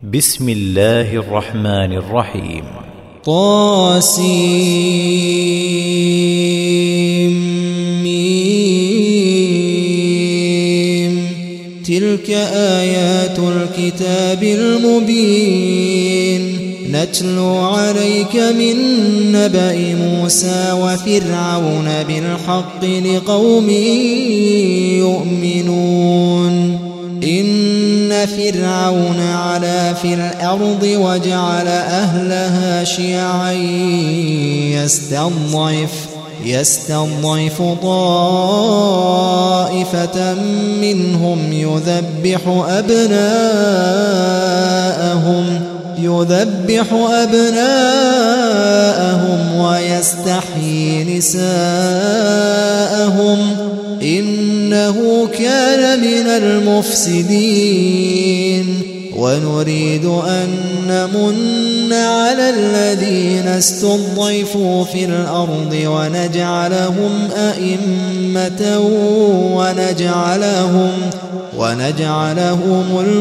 بسم الله الرحمن الرحيم. طاسيم. تلك آيات الكتاب المبين نتلو عليك من نبأ موسى وفرعون بالحق لقوم يؤمنون. إن فرعون علا في الأرض وجعل أهلها شيعا يستضعف طائفة منهم يذبح أبناءهم ويستحيي نساءهم إنه كان من المفسدين. ونريد أن نمن على الذين استضعفوا في الأرض ونجعلهم أئمة ونجعلهم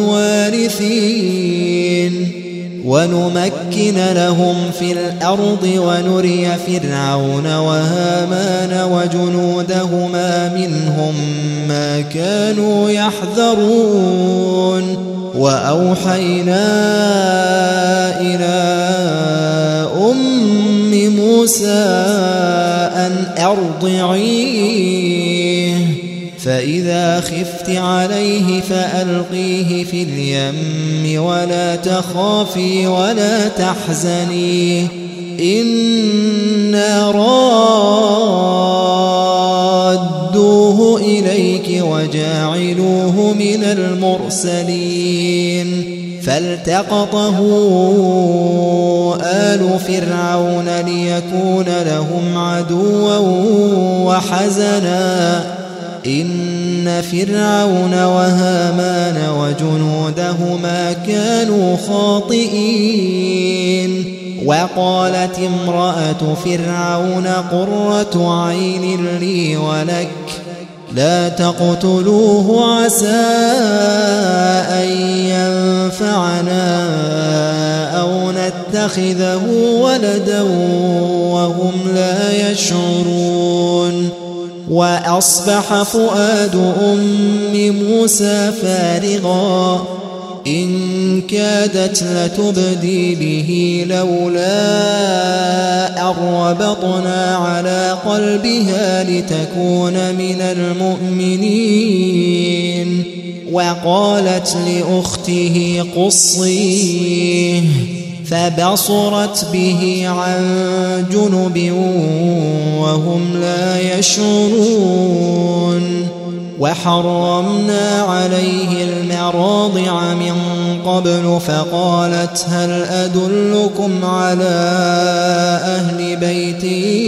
الوارثين ونمكن لهم في الأرض ونري فرعون وهامان وجنودهما منهم ما كانوا يحذرون. وأوحينا إلى أم موسى أن أرضعيه فإذا خفت عليه فألقيه في اليم ولا تخافي ولا تحزني إنا رادوه إليك وجاعلوه من المرسلين. فالتقطه آل فرعون ليكون لهم عدوا وحزنا إن فرعون وهامان وجنودهما كانوا خاطئين. وقالت امرأة فرعون قرة عين لي ولك لا تقتلوه عسى أن ينفعنا أو نتخذه ولدا وهم لا يشعرون. وأصبح فؤاد أم موسى فارغا إن كادت لتبدي به لولا أن ربطنا على قلبها لتكون من المؤمنين. وقالت لأخته قصيه فبصرت به عن جنب وهم لا يشعرون. وحرمنا عليه المراضع من قبل فقالت هل أدلكم على أهل بيت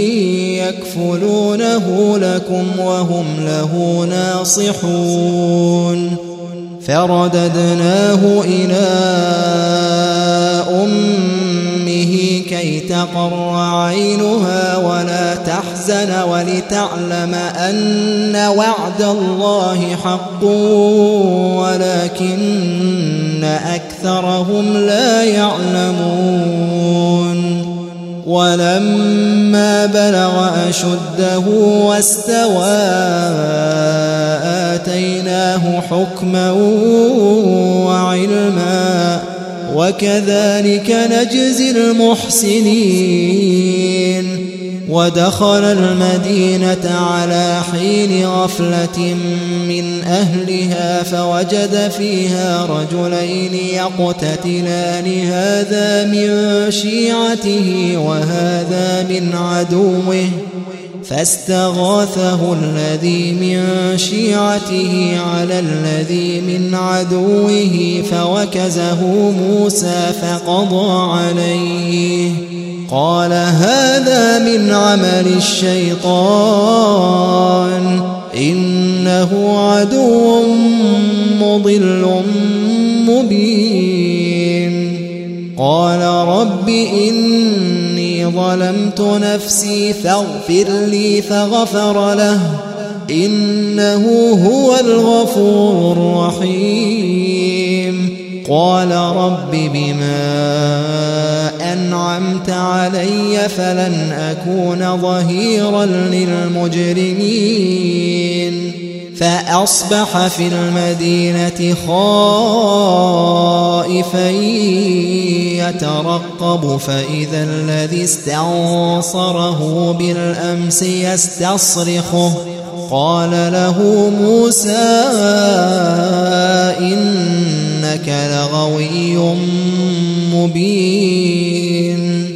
يكفلونه لكم وهم له ناصحون. فرددناه إلى أمه كي تقر عينها ولا تحزن ولتعلم أن وعد الله حق ولكن أكثرهم لا يعلمون. ولما بلغ أشده واستوى آتيناه حكما وعلما وكذلك نجزي المحسنين. ودخل المدينة على حين غفلة من أهلها فوجد فيها رجلين يقتتلان هذا من شيعته وهذا من عدوه فاستغاثه الذي من شيعته على الذي من عدوه فوكزه موسى فقضى عليه قال هذا من عمل الشيطان إنه عدو مضل مبين. قال رب إني ظلمت نفسي فاغفر لي فغفر له إنه هو الغفور الرحيم. قال رب بما أنعمت علي فلن أكون ظهيرا للمجرمين فأصبح في المدينة خائفا يترقب فإذا الذي استنصره بالأمس يستصرخه قال له موسى إنك لغوي مبين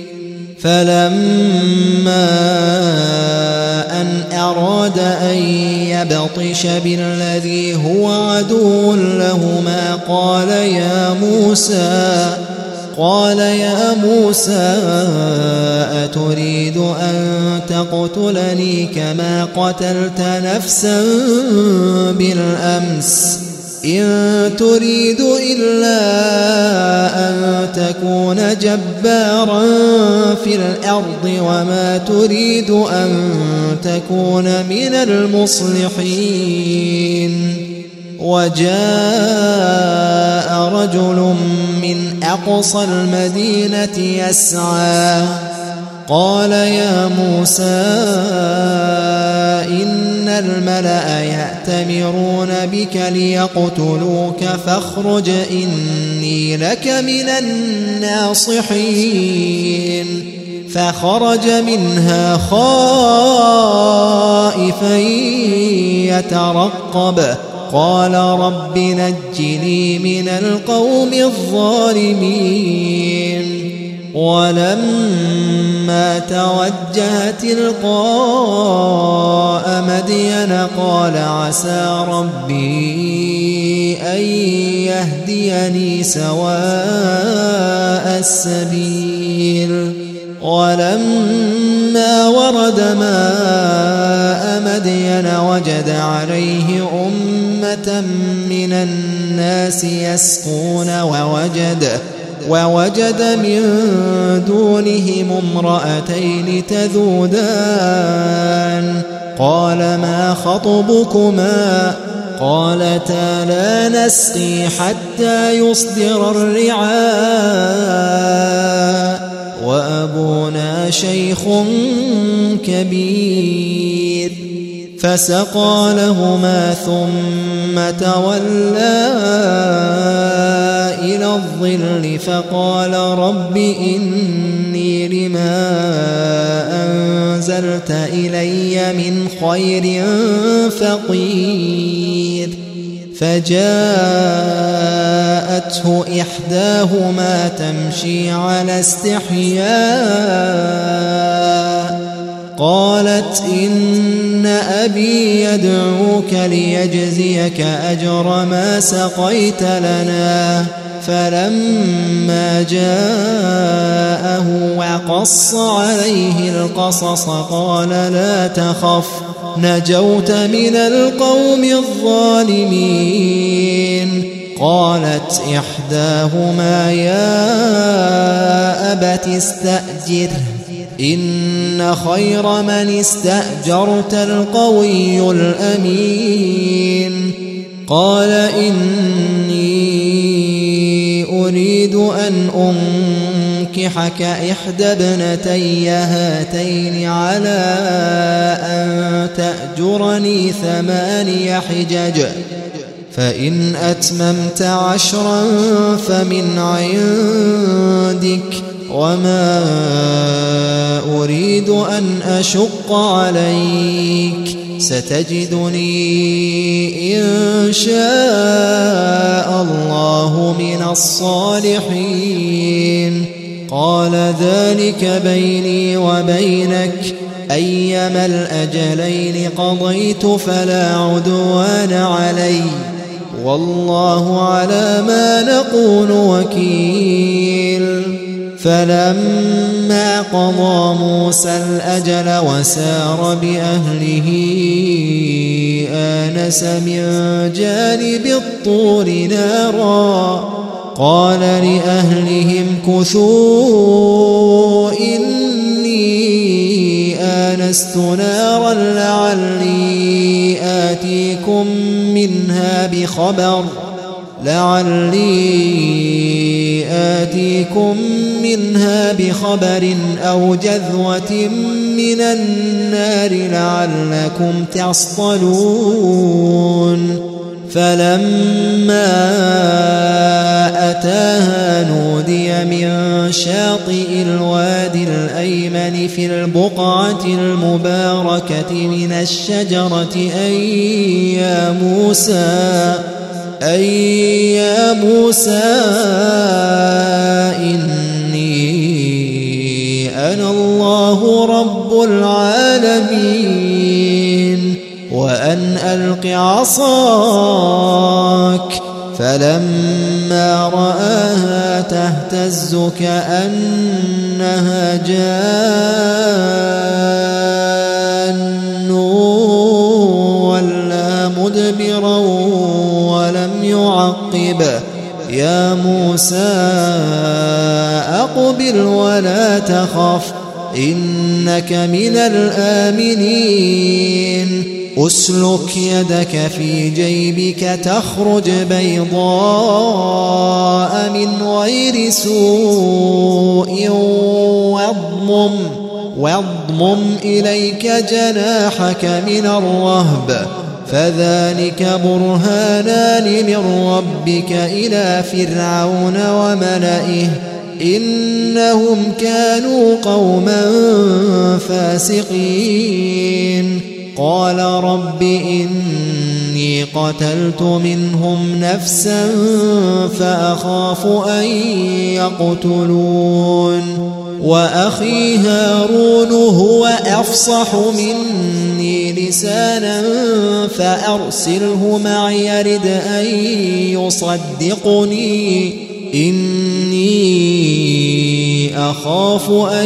فلما أن أراد أن يبطش بالذي هو عدو لهما قال يا موسى أتريد أن تقتلني كما قتلت نفسا بالأمس إن تريد إلا أن تكون جبارا في الأرض وما تريد أن تكون من المصلحين وجاء رجل من أقصى المدينة يسعى قال يا موسى إن الملأ يأتمرون بك ليقتلوك فاخرج إني لك من الناصحين فخرج منها خائفا يترقب قال رب نجني من القوم الظالمين ولما توجه تلقاء مدين قال عسى ربي أن يهديني سواء السبيل ولما ورد ماء مدين وجد عليه أمة من الناس يسقون ووجد من دونهم امرأتين تذودان قال ما خطبكما قالتا لا نسقي حتى يصدر الرعاء وأبونا شيخ كبير فسقى لهما ثم تولى إلى الظل فقال رب إني لما أنزلت إلي من خير فقير فجاءته إحداهما تمشي على استحياء قالت إن أبي يدعوك ليجزيك أجر ما سقيت لنا فلما جاءه وقص عليه القصص قال لا تخف نجوت من القوم الظالمين قالت إحداهما يا أبت استأجره إن خير من استأجرت القوي الأمين قال إني أريد أن أنكحك إحدى ابنتي هاتين على أن تأجرني 8 حجج فإن أتممت 10 فمن عندك وما أريد أن أشق عليك ستجدني إن شاء الله من الصالحين قال ذلك بيني وبينك أيما الأجلين قضيت فلا عدوان علي والله على ما نقول وكيل فلما قضى موسى الأجل وسار بأهله آنس من جانب الطور نارا قال لأهلهم كثوا إني آنست نارا لعلي آتيكم منها بخبر لعلي آتيكم منها بخبر أو جذوة من النار لعلكم تصطلون فلما أتاها نودي من شاطئ الوادي الأيمن في البقعة المباركة من الشجرة أي يا موسى إني أنا الله رب العالمين وأن ألق عصاك فلما رآها تهتز كأنها جان ولا مدبرا ولم يعقب يا موسى أقبل ولا تخف إنك من الآمنين أسلك يدك في جيبك تخرج بيضاء من غير سوء واضمم إليك جناحك من الرهب فذلك برهانان من ربك إلى فرعون وملئه إنهم كانوا قوما فاسقين قال رب إني قتلت منهم نفسا فأخاف أن يقتلون وأخي هارون هو أفصح مني لسانا فأرسله معي يرد أن يصدقني إني أخاف أن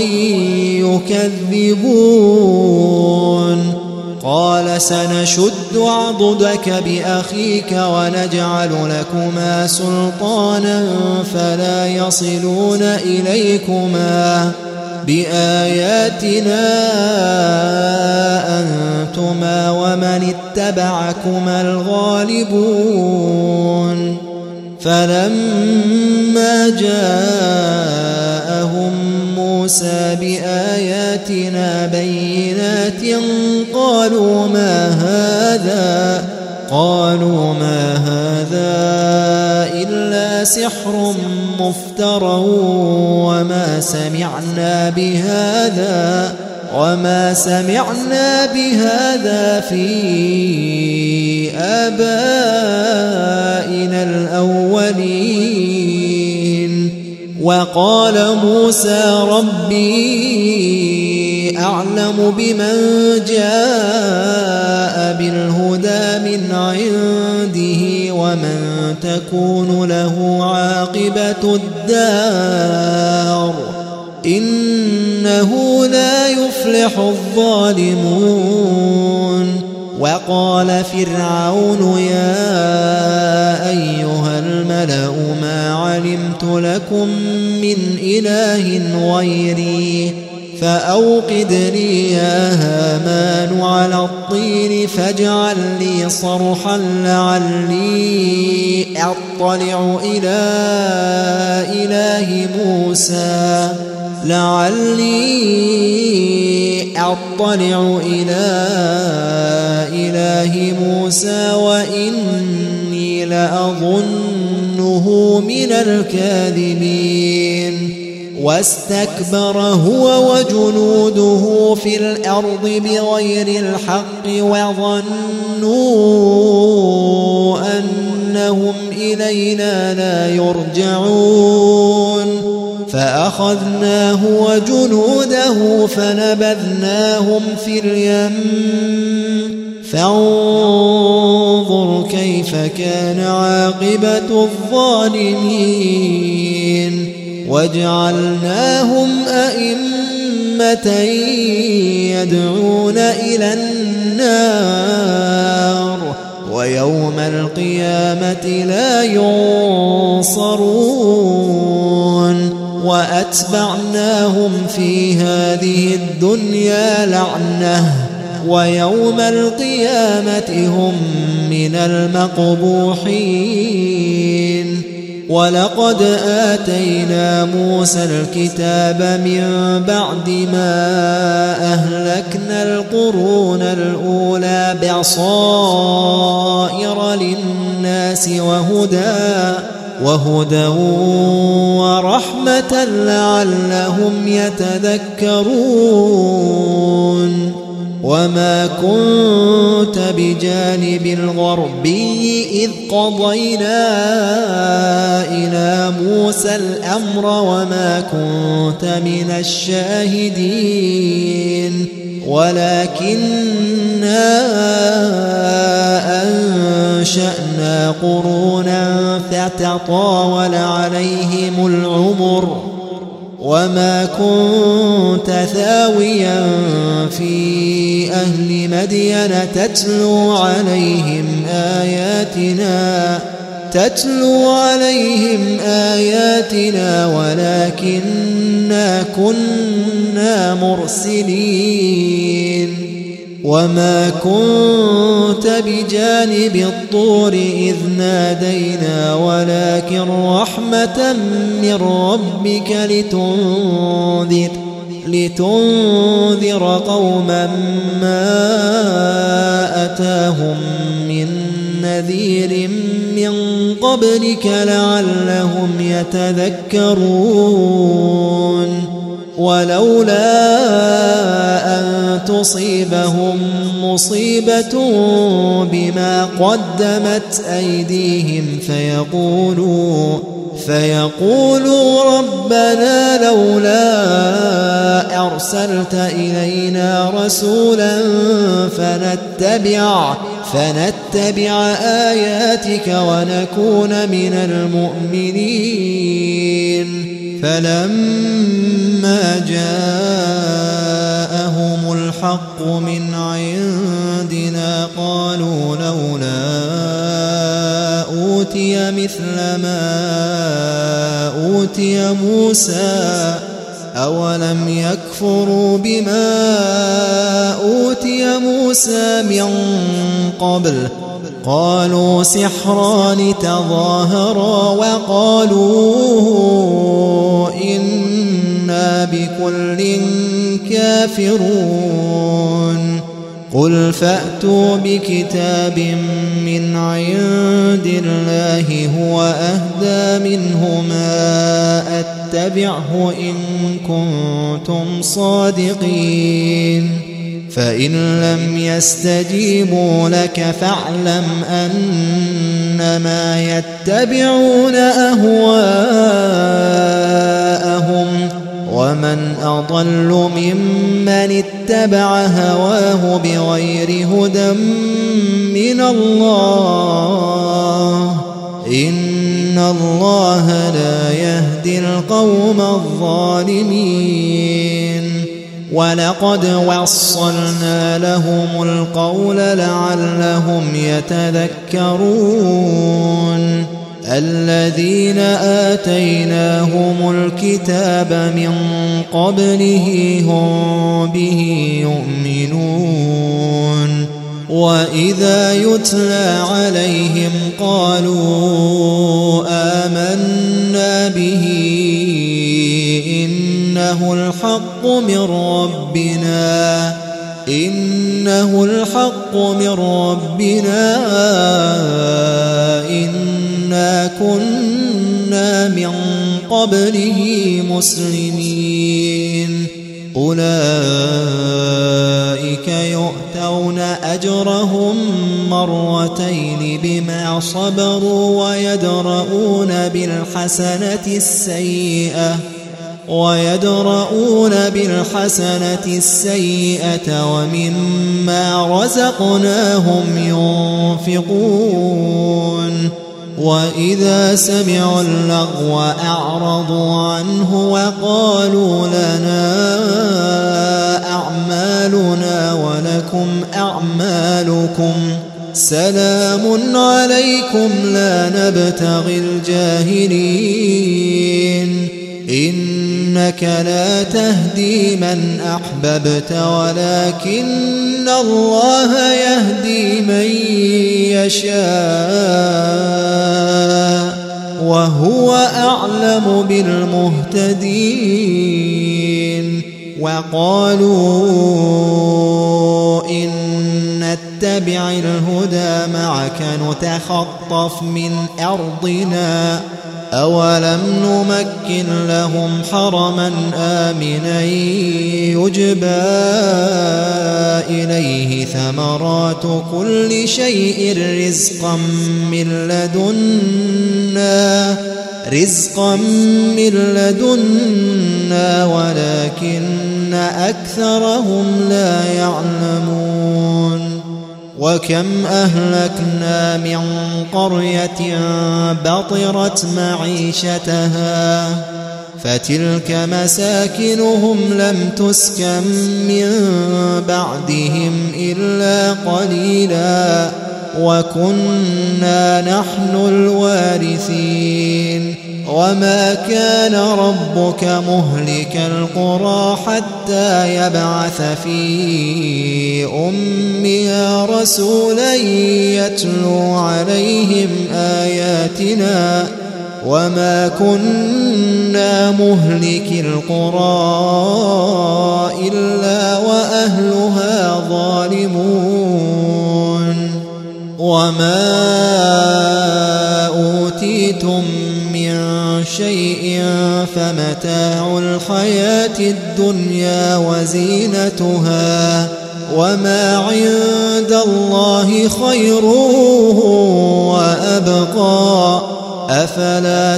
يكذبون قال سنشد عضدك بأخيك ونجعل لكما سلطانا فلا يصلون إليكما بآياتنا أنتما ومن اتبعكما الغالبون فلما جاءهم موسى بآياتنا بينات قالوا ما هذا إلا سحر مفترى وما سمعنا بهذا في آبائنا الأولين وقال موسى ربي أعلم بمن جاء بالهدى من عنده ومن تكون له عاقبة الدار إنه لا يفلح الظالمون وقال فرعون يا أيها الملأ ما علمت لكم من إله غيري فأوقد لي يا هامان على الطين فاجعل لي صرحا لعلي أطلع إلى إله موسى وإني لأظنه من الكاذبين واستكبر هو وجنوده في الأرض بغير الحق وظنوا أنهم إلينا لا يرجعون فأخذناه وجنوده فنبذناهم في اليم فانظر كيف كان عاقبة الظالمين وجعلناهم أئمة يدعون إلى النار ويوم القيامة لا ينصرون وأتبعناهم في هذه الدنيا لعنة ويوم القيامة هم من المقبوحين ولقد آتينا موسى الكتاب من بعد ما أهلكنا القرون الأولى بصائر للناس وهدى ورحمة لعلهم يتذكرون وما كنت بجانب الغربي إذ قضينا إلى موسى الأمر وما كنت من الشاهدين ولكننا أنشأنا قرونا فتطاول عليهم العمر وما كنت ثاويا في أهل مدين تتلو عليهم آياتنا ولكننا كنا مرسلين وما كنت بجانب الطور إذ نادينا ولكن رحمة من ربك لتنذر قوما ما أتاهم من نذير من قبلك لعلهم يتذكرون ولولا أن تصيبهم مصيبة بما قدمت أيديهم فيقولوا ربنا لولا أرسلت إلينا رسولا فنتبع آياتك ونكون من المؤمنين فلما جاءهم الحق من عندنا قالوا لولا أوتي مثل ما أوتي موسى أولم يكفروا بما أوتي موسى من قبل قالوا سحران تظاهرا وقالوا إنا بكل كافرون قل فأتوا بكتاب من عند الله هو أهدى منهما أتبعه إن كنتم صادقين فإن لم يستجيبوا لك فاعلم أنما يتبعون أهواءهم ومن أضل ممن اتبع هواه بغير هدى من الله إن الله لا يهدي القوم الظالمين ولقد وصلنا لهم القول لعلهم يتذكرون الذين آتيناهم الكتاب من قبله هم به يؤمنون وإذا يتلى عليهم قالوا آمنا به إنه الحق من ربنا إنا كنا من قبله مسلمين أولئك يؤتون أجرهم مرتين بما صبروا ويدرؤون بالحسنة السيئة ومما رزقناهم ينفقون وإذا سمعوا اللغو أعرضوا عنه وقالوا لنا أعمالنا ولكم أعمالكم سلام عليكم لا نبتغي الجاهلين إنك لا تهدي من أحببت ولكن الله يهدي من يشاء وهو أعلم بالمهتدين. وقالوا إن نتبع الهدى معك نتخطف من أرضنا أولم نمكن لهم حرما آمنا يجبى إليه ثمرات كل شيء رزقا من لدنا ولكن أكثرهم لا يعلمون. وكم أهلكنا من قرية بطرت معيشتها فتلك مساكنهم لم تسكن من بعدهم إلا قليلا وكنا نحن الوارثين. وما كان ربك مهلك القرى حتى يبعث في أمها رسولا يتلو عليهم آياتنا وما كنا مهلك القرى إلا وأهلها ظالمون. وما أوتيتم من شيء فمتاع الحياة الدنيا وزينتها وما عند الله خير وأبقى أفلا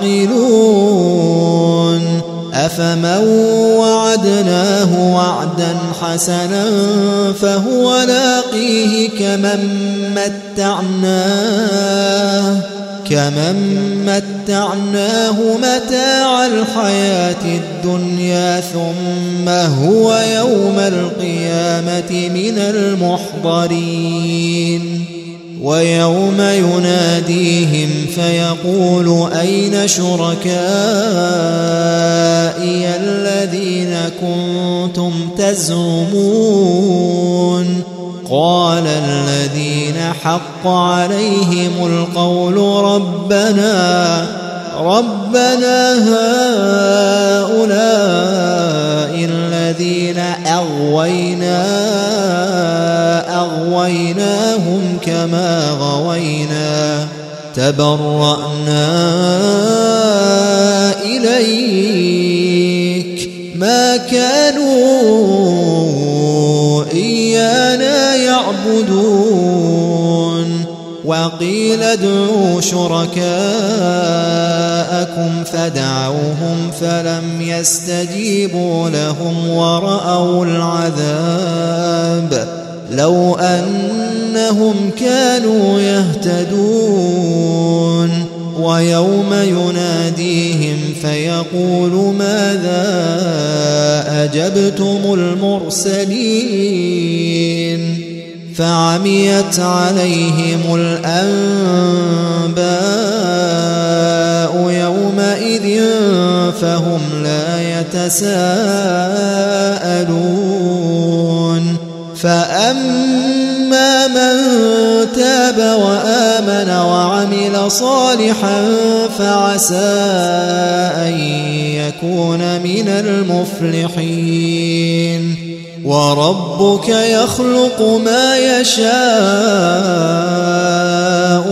تعقلون. أفمن وعدناه وعدا حسنا فهو لاقيه كمن متعناه متاع الحياة الدنيا ثم هو يوم القيامة من المحضرين. ويوم يناديهم فيقول أين شركائي الذين كنتم تزعمون قال الذين حق عليهم القول ربنا هؤلاء الذين أغويناهم كما غوينا تبرأنا إليك ما كانوا إيانا يعبدون. وقيل ادعوا شركاءكم فدعوهم فلم يستجيبوا لهم ورأوا العذاب لو أنهم كانوا يهتدون. ويوم يناديهم فيقول ماذا أجبتم المرسلين فعميت عليهم الأنباء يومئذ فهم لا يتساءلون. فأما من تاب وآمن وعمل صالحا فعسى أن يكون من المفلحين. وربك يخلق ما يشاء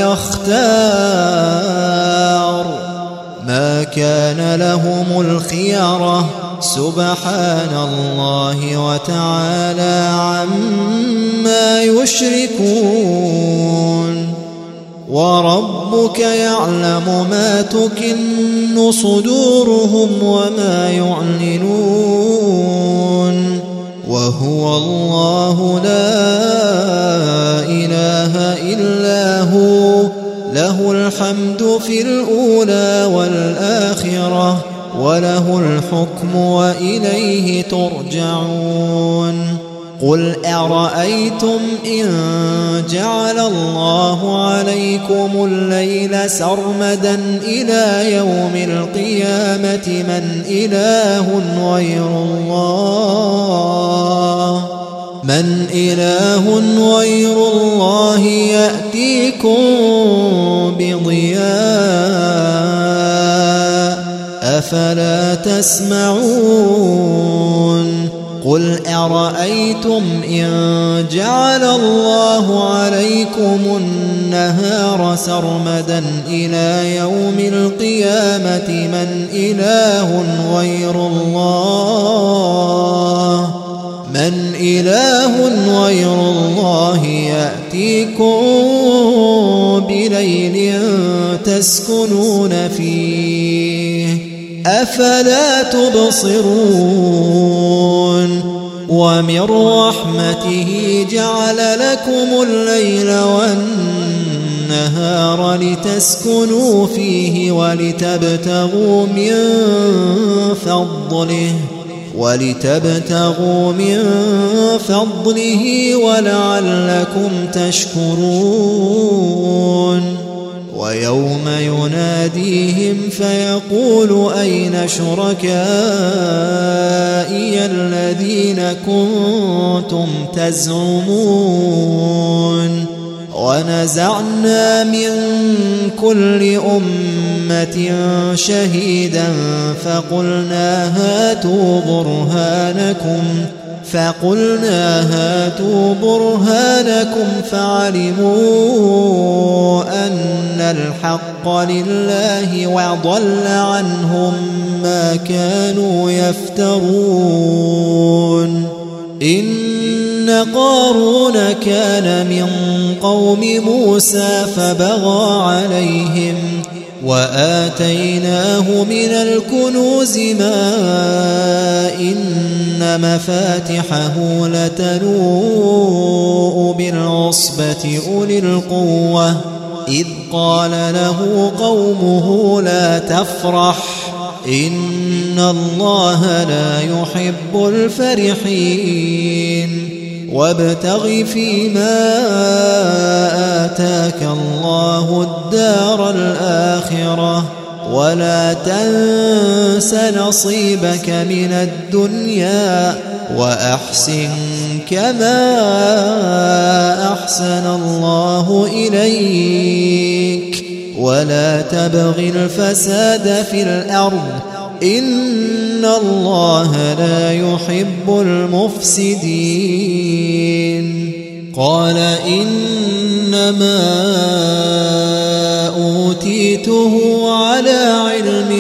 ويختار ما كان لهم الخيرة سبحان الله وتعالى عما يشركون. وربك يعلم ما تكن صدورهم وما يعلنون وهو الله لا إله إلا هو له الحمد في الأولى والآخرة وله الحكم وإليه ترجعون. قل أرأيتم إن جعل الله عليكم الليل سرمدا إلى يوم القيامة من إله غير الله يأتيكم بضياء أفلا تسمعون قل أرأيتم إن جعل الله عليكم النهار سرمدا إلى يوم القيامة من إله غير الله يأتيكم بليل تسكنون فيه أفلا تبصرون ومن رحمته جعل لكم الليل والنهار لتسكنوا فيه ولتبتغوا من فضله ولعلكم تشكرون ويوم يناديهم فيقول أين شركائي الذين كنتم تزعمون ونزعنا من كل أمة شهيدا فقلنا هاتوا برهانكم فعلموا أن الحق لله وضل عنهم ما كانوا يفترون إن قارون كان من قوم موسى فبغى عليهم وآتيناه من الكنوز ما إن مفاتحه لتنوء بالعصبة أولي القوة إذ قال له قومه لا تفرح إن الله لا يحب الفرحين وابتغ فيما آتاك الله الدار الآخرة ولا تنس نصيبك من الدنيا وأحسن كما أحسن الله إليك ولا تبغ الفساد في الأرض إن الله لا يحب المفسدين قال إنما أوتيته على علم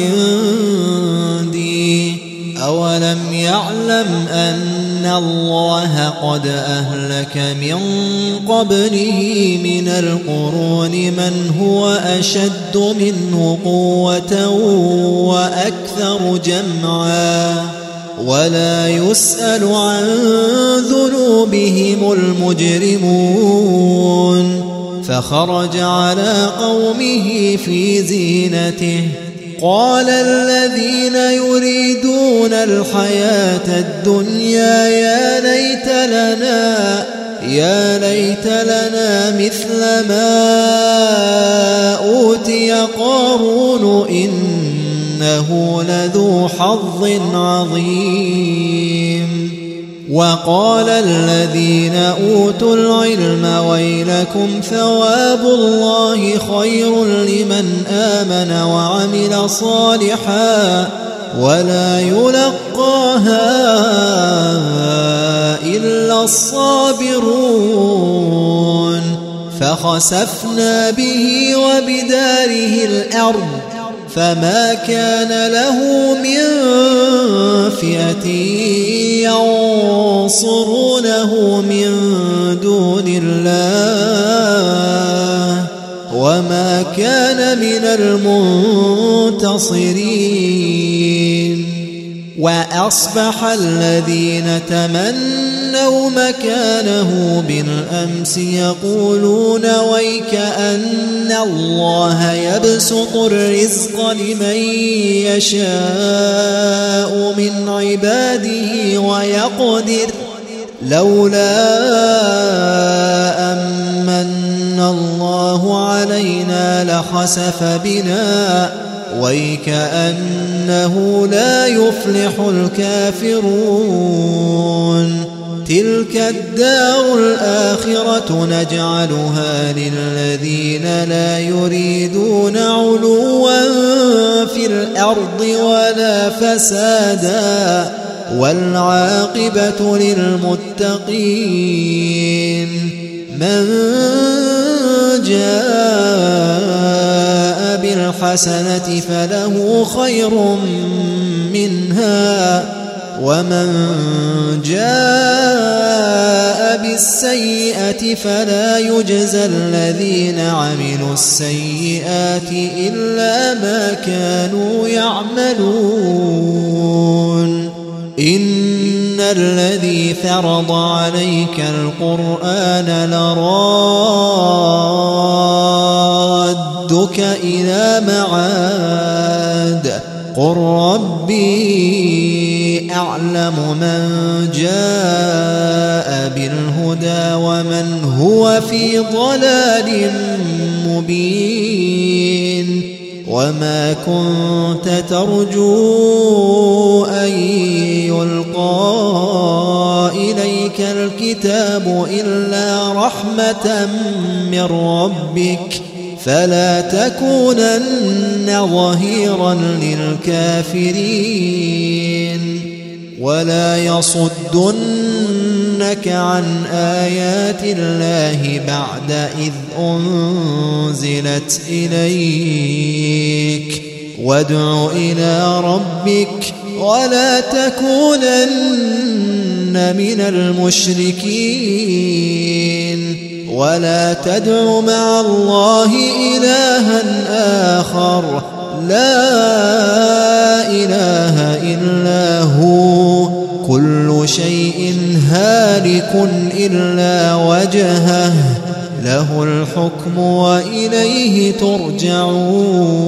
عندي أولم يعلم أن الله قد أهلك من قبله من القرون من هو أشد منه قوة وأكثر جمعا ولا يسأل عن ذنوبهم المجرمون فخرج على قومه في زينته قال الذين يريدون الحياة الدنيا يا ليت لنا مثل ما أوتي قارون إنه لذو حظ عظيم وقال الذين أوتوا العلم ويلكم ثواب الله خير لمن آمن وعمل صالحا ولا يلقاها إلا الصابرون فخسفنا به وبداره الأرض فما كان له من فئة ينصرونه من دون الله وما كان من المنتصرين وأصبح الذين تمنوا مكانه بالأمس يقولون ويك أن الله يبسط الرزق لمن يشاء من عباده لولا أمن الله علينا لخسف بنا ويكأنه لا يفلح الكافرون تلك الدار الآخرة نجعلها للذين لا يريدون علوا في الأرض ولا فسادا والعاقبة للمتقين من جاء بالحسنة فله خير منها ومن جاء بالسيئة فلا يجزى الذين عملوا السيئات إلا ما كانوا يعملون إن الذي فرض عليك القرآن لرادك إلى معاد قل ربي أعلم من جاء بالهدى ومن هو في ضلال مبين وما كنت ترجو أن يلقى إليك الكتاب إلا رحمة من ربك فلا تكونن ظهيرا للكافرين ولا يصدنك عن آيات الله بعد إذ أنزلت إليك وادع إلى ربك ولا تكونن من المشركين ولا تدع مع الله إلها آخر لا إله إلا هو كل شيء هالك إلا وجهه له الحكم وإليه ترجعون